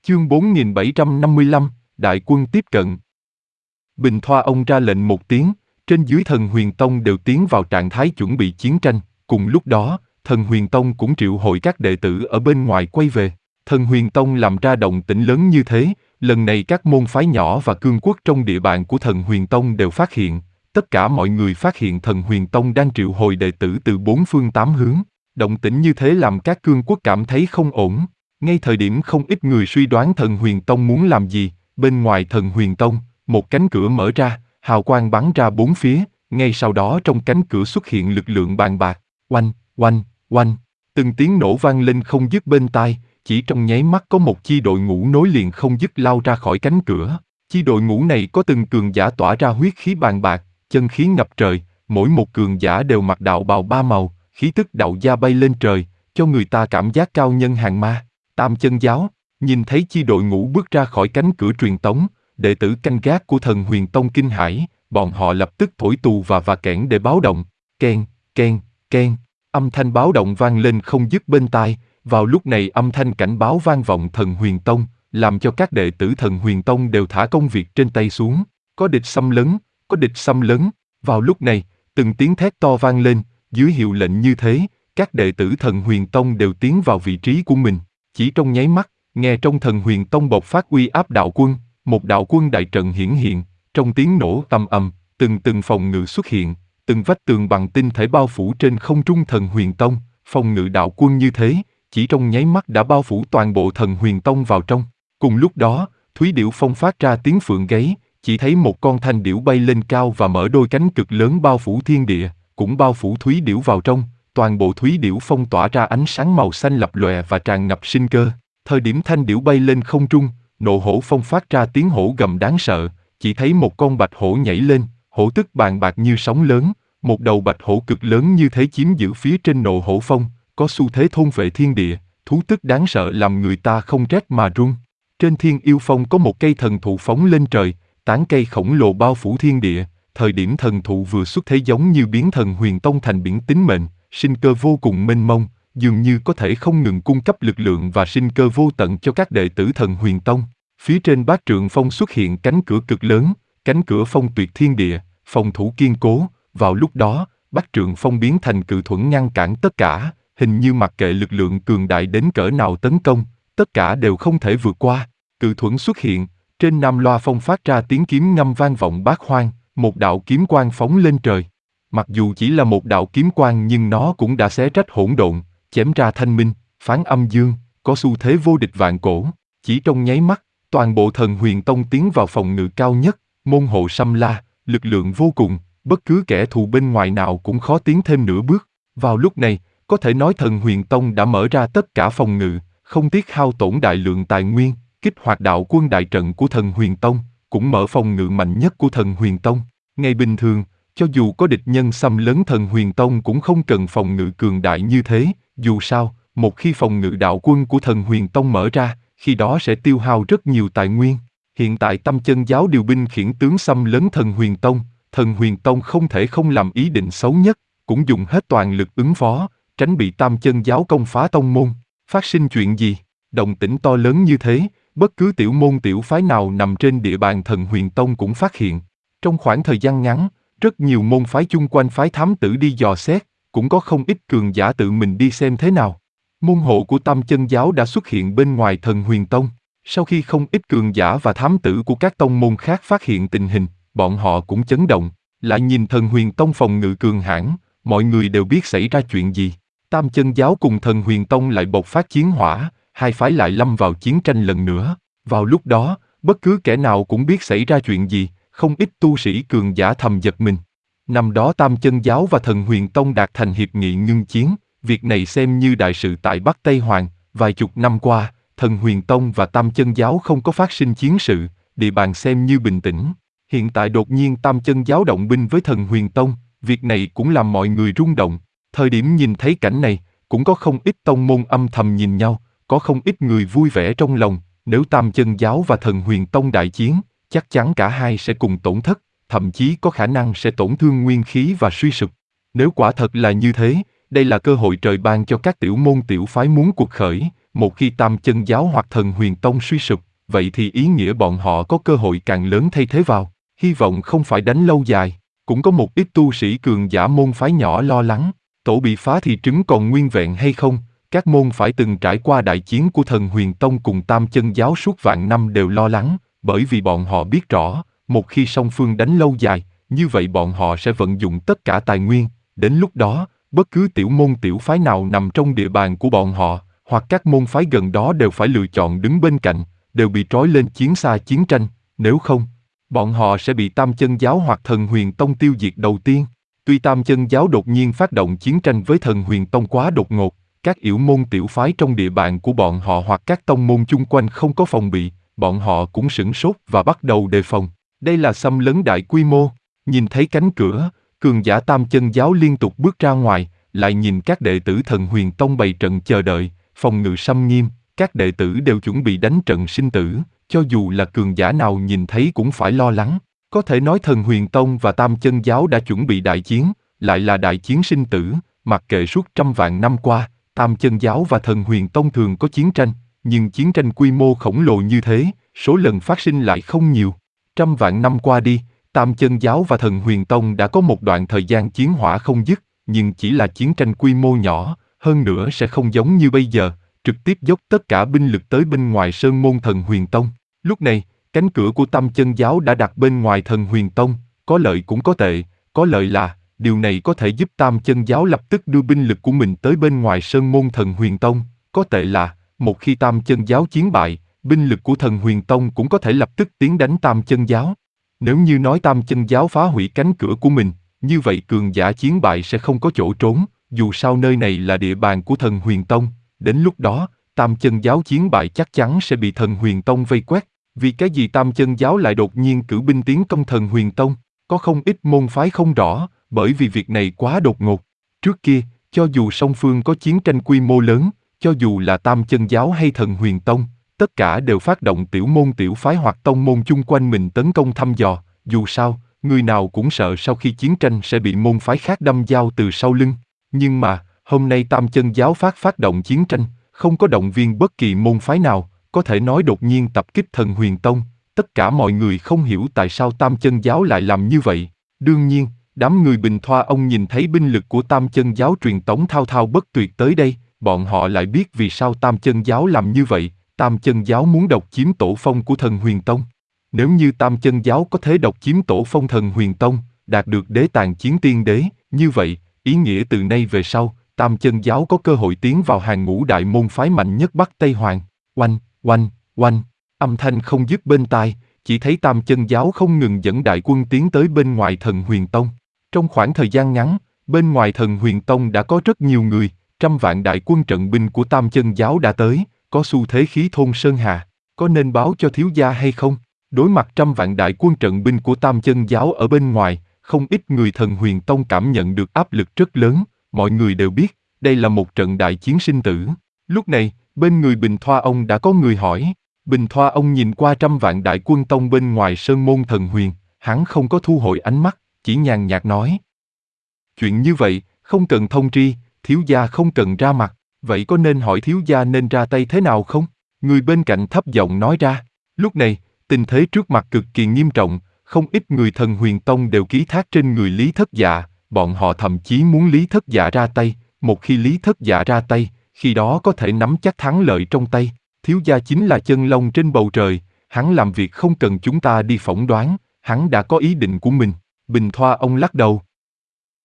Chương 4755, Đại quân tiếp cận. Bình Thoa ông ra lệnh một tiếng, trên dưới Thần Huyền Tông đều tiến vào trạng thái chuẩn bị chiến tranh. Cùng lúc đó, Thần Huyền Tông cũng triệu hồi các đệ tử ở bên ngoài quay về. Thần Huyền Tông làm ra động tĩnh lớn như thế, lần này các môn phái nhỏ và cương quốc trong địa bàn của Thần Huyền Tông đều phát hiện. Tất cả mọi người phát hiện Thần Huyền Tông đang triệu hồi đệ tử từ bốn phương tám hướng. Động tĩnh như thế làm các cương quốc cảm thấy không ổn. Ngay thời điểm không ít người suy đoán Thần Huyền Tông muốn làm gì, bên ngoài Thần Huyền Tông, một cánh cửa mở ra, hào quang bắn ra bốn phía, ngay sau đó trong cánh cửa xuất hiện lực lượng bàn bạc, oanh, oanh, oanh, từng tiếng nổ vang lên không dứt bên tai, chỉ trong nháy mắt có một chi đội ngũ nối liền không dứt lao ra khỏi cánh cửa. Chi đội ngũ này có từng cường giả tỏa ra huyết khí bàn bạc, chân khí ngập trời, mỗi một cường giả đều mặc đạo bào ba màu, khí tức đạo gia bay lên trời, cho người ta cảm giác cao nhân hàng ma. Tam Chân Giáo, nhìn thấy chi đội ngũ bước ra khỏi cánh cửa truyền tống, đệ tử canh gác của Thần Huyền Tông kinh hãi, bọn họ lập tức thổi tù và kẽn để báo động. Keng, keng, keng, âm thanh báo động vang lên không dứt bên tai. Vào lúc này âm thanh cảnh báo vang vọng Thần Huyền Tông, làm cho các đệ tử Thần Huyền Tông đều thả công việc trên tay xuống. Có địch xâm lấn, có địch xâm lấn. Vào lúc này, từng tiếng thét to vang lên, dưới hiệu lệnh như thế, các đệ tử Thần Huyền Tông đều tiến vào vị trí của mình. Chỉ trong nháy mắt, nghe trong Thần Huyền Tông bộc phát uy áp đạo quân, một đạo quân đại trận hiển hiện, trong tiếng nổ ầm ầm, từng phòng ngự xuất hiện, từng vách tường bằng tinh thể bao phủ trên không trung Thần Huyền Tông, phòng ngự đạo quân như thế, chỉ trong nháy mắt đã bao phủ toàn bộ Thần Huyền Tông vào trong. Cùng lúc đó, Thúy Điểu Phong phát ra tiếng phượng gáy, chỉ thấy một con thanh điểu bay lên cao và mở đôi cánh cực lớn bao phủ thiên địa, cũng bao phủ Thúy Điểu vào trong. Toàn bộ Thúy Điểu Phong tỏa ra ánh sáng màu xanh lập lòe và tràn ngập sinh cơ. Thời điểm thanh điểu bay lên không trung, Nộ Hổ Phong phát ra tiếng hổ gầm đáng sợ, chỉ thấy một con bạch hổ nhảy lên, hổ tức bàn bạc như sóng lớn, một đầu bạch hổ cực lớn như thế chiếm giữ phía trên Nộ Hổ Phong, có xu thế thôn vệ thiên địa, thú tức đáng sợ làm người ta không rét mà run. Trên Thiên Yêu Phong có một cây thần thụ phóng lên trời, tán cây khổng lồ bao phủ thiên địa, thời điểm thần thụ vừa xuất thế giống như biến Thần Huyền Tông thành biển tính mệnh, sinh cơ vô cùng mênh mông, dường như có thể không ngừng cung cấp lực lượng và sinh cơ vô tận cho các đệ tử Thần Huyền Tông. Phía trên Bát Trượng Phong xuất hiện cánh cửa cực lớn, cánh cửa phong tuyệt thiên địa, phòng thủ kiên cố. Vào lúc đó, Bát Trượng Phong biến thành cự thuẫn ngăn cản tất cả, hình như mặc kệ lực lượng cường đại đến cỡ nào tấn công, tất cả đều không thể vượt qua. Cự thuẫn xuất hiện, trên Nam Loa Phong phát ra tiếng kiếm ngâm vang vọng bát hoang, một đạo kiếm quang phóng lên trời. Mặc dù chỉ là một đạo kiếm quang nhưng nó cũng đã xé rách hỗn độn, chém ra thanh minh, phán âm dương, có xu thế vô địch vạn cổ. Chỉ trong nháy mắt, toàn bộ Thần Huyền Tông tiến vào phòng ngự cao nhất, môn hộ xâm la, lực lượng vô cùng, bất cứ kẻ thù bên ngoài nào cũng khó tiến thêm nửa bước. Vào lúc này, có thể nói Thần Huyền Tông đã mở ra tất cả phòng ngự, không tiếc hao tổn đại lượng tài nguyên, kích hoạt đạo quân đại trận của Thần Huyền Tông, cũng mở phòng ngự mạnh nhất của Thần Huyền Tông. Ngày bình thường, cho dù có địch nhân xâm lấn Thần Huyền Tông cũng không cần phòng ngự cường đại như thế, dù sao, một khi phòng ngự đạo quân của Thần Huyền Tông mở ra, khi đó sẽ tiêu hao rất nhiều tài nguyên. Hiện tại Tam Chân Giáo điều binh khiển tướng xâm lấn Thần Huyền Tông không thể không làm ý định xấu nhất, cũng dùng hết toàn lực ứng phó, tránh bị Tam Chân Giáo công phá tông môn. Phát sinh chuyện gì? Động tĩnh to lớn như thế, bất cứ tiểu môn tiểu phái nào nằm trên địa bàn Thần Huyền Tông cũng phát hiện. Trong khoảng thời gian ngắn, rất nhiều môn phái chung quanh phái thám tử đi dò xét, cũng có không ít cường giả tự mình đi xem thế nào. Môn hộ của Tam Chân Giáo đã xuất hiện bên ngoài Thần Huyền Tông. Sau khi không ít cường giả và thám tử của các tông môn khác phát hiện tình hình, bọn họ cũng chấn động. Lại nhìn Thần Huyền Tông phòng ngự cường hãn, mọi người đều biết xảy ra chuyện gì. Tam Chân Giáo cùng Thần Huyền Tông lại bộc phát chiến hỏa, hai phái lại lâm vào chiến tranh lần nữa. Vào lúc đó, bất cứ kẻ nào cũng biết xảy ra chuyện gì, không ít tu sĩ cường giả thầm giật mình. Năm đó Tam Chân Giáo và Thần Huyền Tông đạt thành hiệp nghị ngưng chiến, việc này xem như đại sự tại Bắc Tây Hoàng. Vài chục năm qua, Thần Huyền Tông và Tam Chân Giáo không có phát sinh chiến sự, địa bàn xem như bình tĩnh. Hiện tại đột nhiên Tam Chân Giáo động binh với Thần Huyền Tông, việc này cũng làm mọi người rung động. Thời điểm nhìn thấy cảnh này, cũng có không ít tông môn âm thầm nhìn nhau, có không ít người vui vẻ trong lòng. Nếu Tam Chân Giáo và Thần Huyền Tông đại chiến, chắc chắn cả hai sẽ cùng tổn thất, thậm chí có khả năng sẽ tổn thương nguyên khí và suy sụp. Nếu quả thật là như thế, đây là cơ hội trời ban cho các tiểu môn tiểu phái muốn cuộc khởi, một khi Tam Chân Giáo hoặc Thần Huyền Tông suy sụp, vậy thì ý nghĩa bọn họ có cơ hội càng lớn thay thế vào, hy vọng không phải đánh lâu dài. Cũng có một ít tu sĩ cường giả môn phái nhỏ lo lắng, tổ bị phá thì trứng còn nguyên vẹn hay không, các môn phái từng trải qua đại chiến của Thần Huyền Tông cùng Tam Chân Giáo suốt vạn năm đều lo lắng, bởi vì bọn họ biết rõ, một khi song phương đánh lâu dài, như vậy bọn họ sẽ vận dụng tất cả tài nguyên, đến lúc đó, bất cứ tiểu môn tiểu phái nào nằm trong địa bàn của bọn họ, hoặc các môn phái gần đó đều phải lựa chọn đứng bên cạnh, đều bị trói lên chiến xa chiến tranh, nếu không, bọn họ sẽ bị Tam Chân Giáo hoặc Thần Huyền Tông tiêu diệt đầu tiên. Tuy Tam Chân Giáo đột nhiên phát động chiến tranh với Thần Huyền Tông quá đột ngột, các yểu môn tiểu phái trong địa bàn của bọn họ hoặc các tông môn chung quanh không có phòng bị, bọn họ cũng sửng sốt và bắt đầu đề phòng. Đây là xâm lấn đại quy mô. Nhìn thấy cánh cửa, cường giả Tam Chân Giáo liên tục bước ra ngoài, lại nhìn các đệ tử Thần Huyền Tông bày trận chờ đợi, phòng ngự xâm nghiêm, các đệ tử đều chuẩn bị đánh trận sinh tử, cho dù là cường giả nào nhìn thấy cũng phải lo lắng. Có thể nói Thần Huyền Tông và Tam Chân Giáo đã chuẩn bị đại chiến, lại là đại chiến sinh tử, mặc kệ suốt trăm vạn năm qua, Tam Chân Giáo và Thần Huyền Tông thường có chiến tranh, nhưng chiến tranh quy mô khổng lồ như thế, số lần phát sinh lại không nhiều. Trăm vạn năm qua đi, Tam Chân Giáo và Thần Huyền Tông đã có một đoạn thời gian chiến hỏa không dứt, nhưng chỉ là chiến tranh quy mô nhỏ, hơn nữa sẽ không giống như bây giờ, trực tiếp dốc tất cả binh lực tới bên ngoài sơn môn Thần Huyền Tông. Lúc này, cánh cửa của Tam Chân Giáo đã đặt bên ngoài Thần Huyền Tông, có lợi cũng có tệ, có lợi là, điều này có thể giúp Tam Chân Giáo lập tức đưa binh lực của mình tới bên ngoài sơn môn Thần Huyền Tông, có tệ là, một khi Tam Chân Giáo chiến bại, binh lực của Thần Huyền Tông cũng có thể lập tức tiến đánh Tam Chân Giáo. Nếu như nói Tam Chân Giáo phá hủy cánh cửa của mình, như vậy cường giả chiến bại sẽ không có chỗ trốn, dù sao nơi này là địa bàn của Thần Huyền Tông, đến lúc đó, Tam Chân Giáo chiến bại chắc chắn sẽ bị Thần Huyền Tông vây quét. Vì cái gì Tam Chân Giáo lại đột nhiên cử binh tiến công Thần Huyền Tông? Có không ít môn phái không rõ, bởi vì việc này quá đột ngột. Trước kia, cho dù song phương có chiến tranh quy mô lớn, cho dù là Tam Chân Giáo hay Thần Huyền Tông, tất cả đều phát động tiểu môn tiểu phái hoặc tông môn chung quanh mình tấn công thăm dò, dù sao, người nào cũng sợ sau khi chiến tranh sẽ bị môn phái khác đâm dao từ sau lưng. Nhưng mà, hôm nay Tam Chân Giáo phát động chiến tranh, không có động viên bất kỳ môn phái nào, có thể nói đột nhiên tập kích Thần Huyền Tông, tất cả mọi người không hiểu tại sao Tam Chân Giáo lại làm như vậy. Đương nhiên, đám người Bình Thoa ông nhìn thấy binh lực của Tam Chân Giáo truyền tống thao thao bất tuyệt tới đây, bọn họ lại biết vì sao Tam Chân Giáo làm như vậy. Tam Chân Giáo muốn độc chiếm tổ phong của Thần Huyền Tông. Nếu như Tam Chân Giáo có thể độc chiếm tổ phong Thần Huyền Tông, đạt được đế tàng chiến tiên đế, như vậy, ý nghĩa từ nay về sau, Tam Chân Giáo có cơ hội tiến vào hàng ngũ đại môn phái mạnh nhất Bắc Tây Hoàng. Oanh, oanh, oanh, âm thanh không dứt bên tai, chỉ thấy Tam Chân Giáo không ngừng dẫn đại quân tiến tới bên ngoài Thần Huyền Tông. Trong khoảng thời gian ngắn, bên ngoài Thần Huyền Tông đã có rất nhiều người, trăm vạn đại quân trận binh của Tam Chân Giáo đã tới, có xu thế khí thôn sơn hà, có nên báo cho thiếu gia hay không? Đối mặt trăm vạn đại quân trận binh của Tam Chân Giáo ở bên ngoài, không ít người Thần Huyền Tông cảm nhận được áp lực rất lớn, mọi người đều biết, đây là một trận đại chiến sinh tử. Lúc này, bên người Bình Thoa ông đã có người hỏi, Bình Thoa ông nhìn qua trăm vạn đại quân tông bên ngoài sơn môn Thần Huyền, hắn không có thu hồi ánh mắt, chỉ nhàn nhạt nói. Chuyện như vậy, không cần thông tri, thiếu gia không cần ra mặt, vậy có nên hỏi thiếu gia nên ra tay thế nào không? Người bên cạnh thấp giọng nói ra. Lúc này, tình thế trước mặt cực kỳ nghiêm trọng, không ít người Thần Huyền Tông đều ký thác trên người Lý Thất Dạ, bọn họ thậm chí muốn Lý Thất Dạ ra tay, một khi Lý Thất Dạ ra tay, khi đó có thể nắm chắc thắng lợi trong tay. Thiếu gia chính là chân long trên bầu trời, hắn làm việc không cần chúng ta đi phỏng đoán, hắn đã có ý định của mình. Bình Thoa ông lắc đầu,